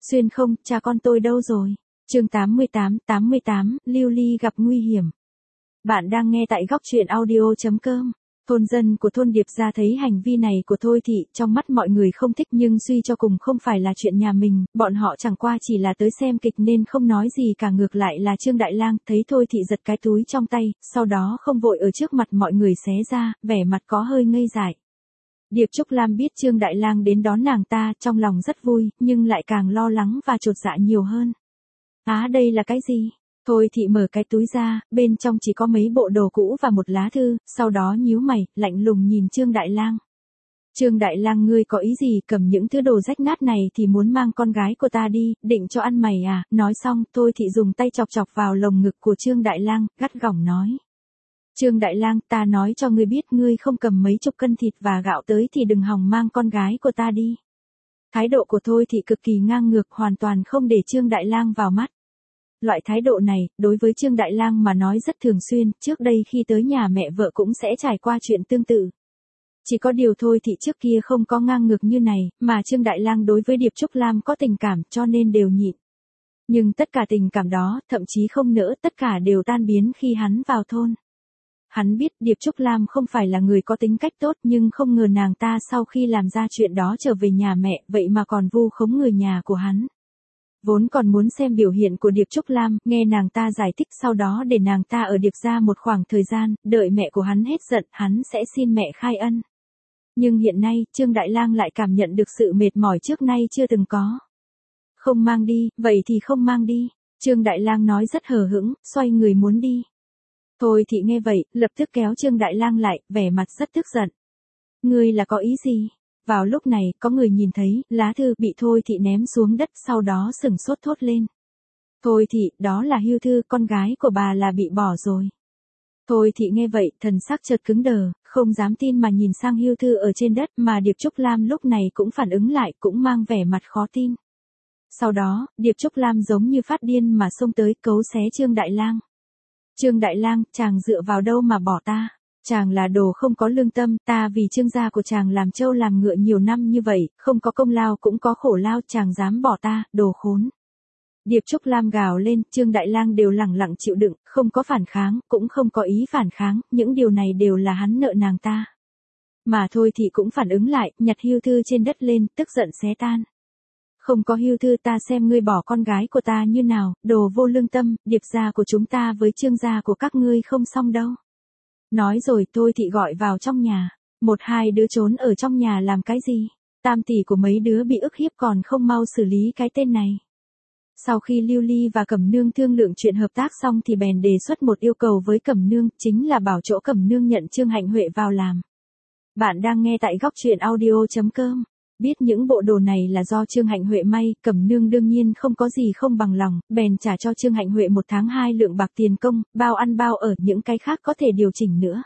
Xuyên không, cha con tôi đâu rồi? Chương 88, Lưu Ly gặp nguy hiểm. Bạn đang nghe tại góc truyện audio.com. Thôn dân của thôn Điệp Gia thấy hành vi này của Thôi Thị trong mắt mọi người không thích, nhưng suy cho cùng không phải là chuyện nhà mình, bọn họ chẳng qua chỉ là tới xem kịch nên không nói gì cả. Ngược lại là Trương Đại Lang thấy Thôi Thị giật cái túi trong tay, sau đó không vội ở trước mặt mọi người xé ra, vẻ mặt có hơi ngây dại. Điệp Trúc Lam biết Trương Đại Lang đến đón nàng ta, trong lòng rất vui, nhưng lại càng lo lắng và chột dạ nhiều hơn. Đây là cái gì? Thôi Thị mở cái túi ra, bên trong chỉ có mấy bộ đồ cũ và một lá thư, sau đó nhíu mày, lạnh lùng nhìn Trương Đại Lang. Trương Đại Lang, ngươi có ý gì, cầm những thứ đồ rách nát này thì muốn mang con gái của ta đi, định cho ăn mày à? Nói xong, Thôi Thị dùng tay chọc chọc vào lồng ngực của Trương Đại Lang, gắt gỏng nói. Trương Đại Lang, ta nói cho ngươi biết, ngươi không cầm mấy chục cân thịt và gạo tới thì đừng hòng mang con gái của ta đi. Thái độ của Thôi Thị cực kỳ ngang ngược, hoàn toàn không để Trương Đại Lang vào mắt. Loại thái độ này, đối với Trương Đại Lang mà nói rất thường xuyên, trước đây khi tới nhà mẹ vợ cũng sẽ trải qua chuyện tương tự. Chỉ có điều Thôi Thị trước kia không có ngang ngược như này, mà Trương Đại Lang đối với Điệp Trúc Lam có tình cảm cho nên đều nhịn. Nhưng tất cả tình cảm đó, thậm chí không nỡ, tất cả đều tan biến khi hắn vào thôn. Hắn biết Điệp Trúc Lam không phải là người có tính cách tốt, nhưng không ngờ nàng ta sau khi làm ra chuyện đó trở về nhà mẹ, vậy mà còn vu khống người nhà của hắn. Vốn còn muốn xem biểu hiện của Điệp Trúc Lam, nghe nàng ta giải thích, sau đó để nàng ta ở Điệp Gia một khoảng thời gian, đợi mẹ của hắn hết giận, hắn sẽ xin mẹ khai ân. Nhưng hiện nay, Trương Đại Lang lại cảm nhận được sự mệt mỏi trước nay chưa từng có. Không mang đi, vậy thì không mang đi. Trương Đại Lang nói rất hờ hững, xoay người muốn đi. Thôi Thị nghe vậy, lập tức kéo Trương Đại Lang lại, vẻ mặt rất tức giận. Ngươi là có ý gì? Vào lúc này, có người nhìn thấy, lá thư bị Thôi Thị ném xuống đất, sau đó sửng sốt thốt lên. Thôi Thị, đó là hưu thư, con gái của bà là bị bỏ rồi. Thôi Thị nghe vậy, thần sắc chợt cứng đờ, không dám tin mà nhìn sang hưu thư ở trên đất, mà Điệp Trúc Lam lúc này cũng phản ứng lại, cũng mang vẻ mặt khó tin. Sau đó, Điệp Trúc Lam giống như phát điên mà xông tới, cấu xé Trương Đại Lang. Trương Đại Lang, chàng dựa vào đâu mà bỏ ta? Chàng là đồ không có lương tâm, ta vì Trương gia của chàng làm trâu làm ngựa nhiều năm như vậy, không có công lao cũng có khổ lao, chàng dám bỏ ta, đồ khốn. Điệp Trúc Lam gào lên, Trương Đại Lang đều lẳng lặng chịu đựng, không có phản kháng, cũng không có ý phản kháng, những điều này đều là hắn nợ nàng ta. Mà Thôi Thị cũng phản ứng lại, nhặt hưu thư trên đất lên, tức giận xé tan. Không có hưu thư, ta xem ngươi bỏ con gái của ta như nào, đồ vô lương tâm, Điệp gia của chúng ta với Trương gia của các ngươi không xong đâu. Nói rồi Thôi Thị gọi vào trong nhà. Một hai đứa trốn ở trong nhà làm cái gì? Tam tỷ của mấy đứa bị ức hiếp còn không mau xử lý cái tên này. Sau khi Lưu Ly và Cẩm Nương thương lượng chuyện hợp tác xong thì bèn đề xuất một yêu cầu với Cẩm Nương, chính là bảo chỗ Cẩm Nương nhận Trương Hạnh Huệ vào làm. Bạn đang nghe tại góc truyện audio.com. Biết những bộ đồ này là do Trương Hạnh Huệ may, Cẩm Nương đương nhiên không có gì không bằng lòng, bèn trả cho Trương Hạnh Huệ 1 tháng 2 lượng bạc tiền công, bao ăn bao ở, những cái khác có thể điều chỉnh nữa.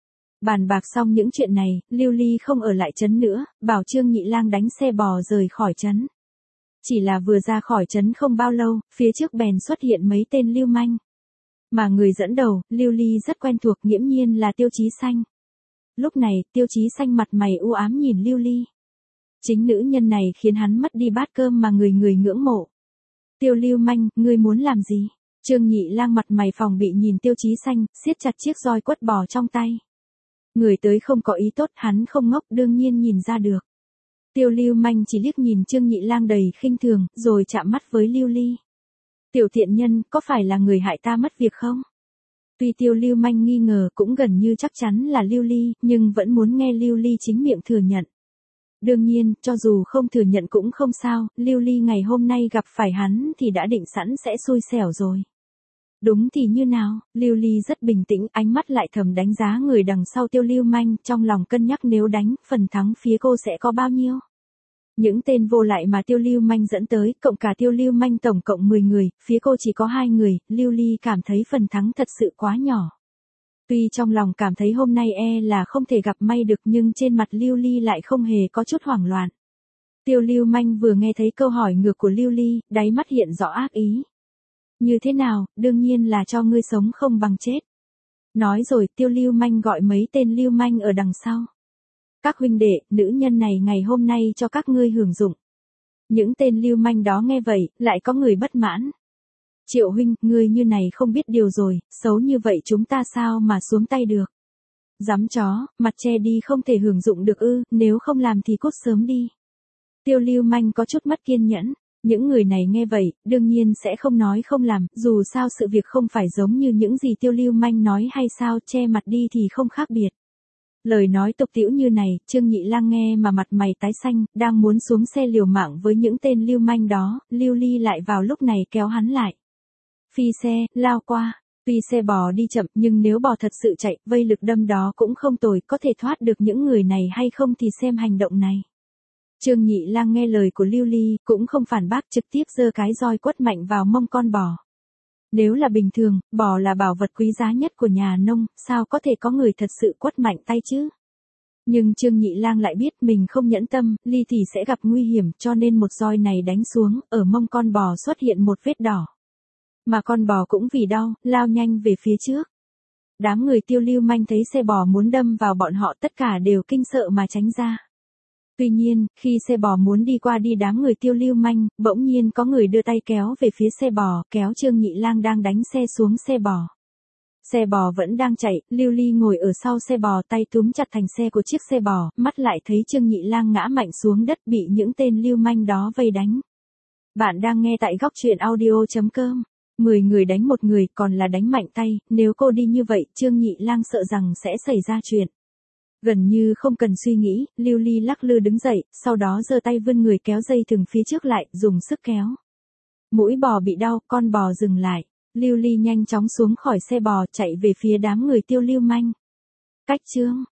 Bàn bạc xong những chuyện này, Lưu Ly không ở lại trấn nữa, bảo Trương Nhị Lang đánh xe bò rời khỏi trấn. Chỉ là vừa ra khỏi trấn không bao lâu, phía trước bèn xuất hiện mấy tên lưu manh. Mà người dẫn đầu, Lưu Ly rất quen thuộc, nghiễm nhiên là Tiêu Chí Xanh. Lúc này, Tiêu Chí Xanh mặt mày u ám nhìn Lưu Ly. Chính nữ nhân này khiến hắn mất đi bát cơm mà người người ngưỡng mộ. Tiêu lưu manh, ngươi muốn làm gì? Trương Nhị Lang mặt mày phòng bị nhìn Tiêu Chí Xanh, siết chặt chiếc roi quất bò trong tay. Người tới không có ý tốt, hắn không ngốc, đương nhiên nhìn ra được. Tiêu lưu manh chỉ liếc nhìn Trương Nhị Lang đầy khinh thường, rồi chạm mắt với Lưu Ly. Tiểu thiện nhân, có phải là người hại ta mất việc không? Tuy Tiêu lưu manh nghi ngờ, cũng gần như chắc chắn là Lưu Ly, nhưng vẫn muốn nghe Lưu Ly chính miệng thừa nhận. Đương nhiên, cho dù không thừa nhận cũng không sao, Lưu Ly ngày hôm nay gặp phải hắn thì đã định sẵn sẽ xui xẻo rồi. Đúng thì như nào? Lưu Ly rất bình tĩnh, ánh mắt lại thầm đánh giá người đằng sau Tiêu lưu manh, trong lòng cân nhắc nếu đánh, phần thắng phía cô sẽ có bao nhiêu. Những tên vô lại mà Tiêu lưu manh dẫn tới, cộng cả Tiêu lưu manh tổng cộng 10 người, phía cô chỉ có 2 người, Lưu Ly cảm thấy phần thắng thật sự quá nhỏ. Tuy trong lòng cảm thấy hôm nay là không thể gặp may được, nhưng trên mặt Lưu Ly lại không hề có chút hoảng loạn. Tiêu lưu manh vừa nghe thấy câu hỏi ngược của Lưu Ly, đáy mắt hiện rõ ác ý. Như thế nào, đương nhiên là cho ngươi sống không bằng chết. Nói rồi, Tiêu lưu manh gọi mấy tên lưu manh ở đằng sau. Các huynh đệ, nữ nhân này ngày hôm nay cho các ngươi hưởng dụng. Những tên lưu manh đó nghe vậy, lại có người bất mãn. Triệu huynh, ngươi như này không biết điều rồi, xấu như vậy chúng ta sao mà xuống tay được. Dám chó, mặt che đi không thể hưởng dụng được ư, nếu không làm thì cút sớm đi. Tiêu lưu manh có chút mất kiên nhẫn. Những người này nghe vậy, đương nhiên sẽ không nói không làm, dù sao sự việc không phải giống như những gì tiêu lưu manh nói hay sao, che mặt đi thì không khác biệt. Lời nói tục tĩu như này, Trương Nhị Lang nghe mà mặt mày tái xanh, đang muốn xuống xe liều mạng với những tên lưu manh đó, Lưu Ly lại vào lúc này kéo hắn lại. Phi xe, lao qua. Tuy xe bò đi chậm nhưng nếu bò thật sự chạy, vây lực đâm đó cũng không tồi, có thể thoát được những người này hay không thì xem hành động này. Trương Nhị Lang nghe lời của Lưu Ly, cũng không phản bác, trực tiếp giơ cái roi quất mạnh vào mông con bò. Nếu là bình thường, bò là bảo vật quý giá nhất của nhà nông, sao có thể có người thật sự quất mạnh tay chứ? Nhưng Trương Nhị Lang lại biết mình không nhẫn tâm, Ly thì sẽ gặp nguy hiểm, cho nên một roi này đánh xuống, ở mông con bò xuất hiện một vết đỏ. Mà con bò cũng vì đau, lao nhanh về phía trước. Đám người tiêu lưu manh thấy xe bò muốn đâm vào bọn họ, tất cả đều kinh sợ mà tránh ra. Tuy nhiên, khi xe bò muốn đi qua đi đám người tiêu lưu manh, bỗng nhiên có người đưa tay kéo về phía xe bò, kéo Trương Nhị Lang đang đánh xe xuống xe bò. Xe bò vẫn đang chạy, Lưu Ly ngồi ở sau xe bò, tay túm chặt thành xe của chiếc xe bò, mắt lại thấy Trương Nhị Lang ngã mạnh xuống đất, bị những tên lưu manh đó vây đánh. Bạn đang nghe tại góc truyện audio.com. 10 người đánh một người, còn là đánh mạnh tay, nếu cô đi như vậy, Trương Nhị Lang sợ rằng sẽ xảy ra chuyện. Gần như không cần suy nghĩ, Lưu Ly lắc lư đứng dậy, sau đó giơ tay vươn người kéo dây thừng phía trước lại, dùng sức kéo. Mũi bò bị đau, con bò dừng lại. Lưu Ly nhanh chóng xuống khỏi xe bò, chạy về phía đám người tiêu lưu manh. Cách chương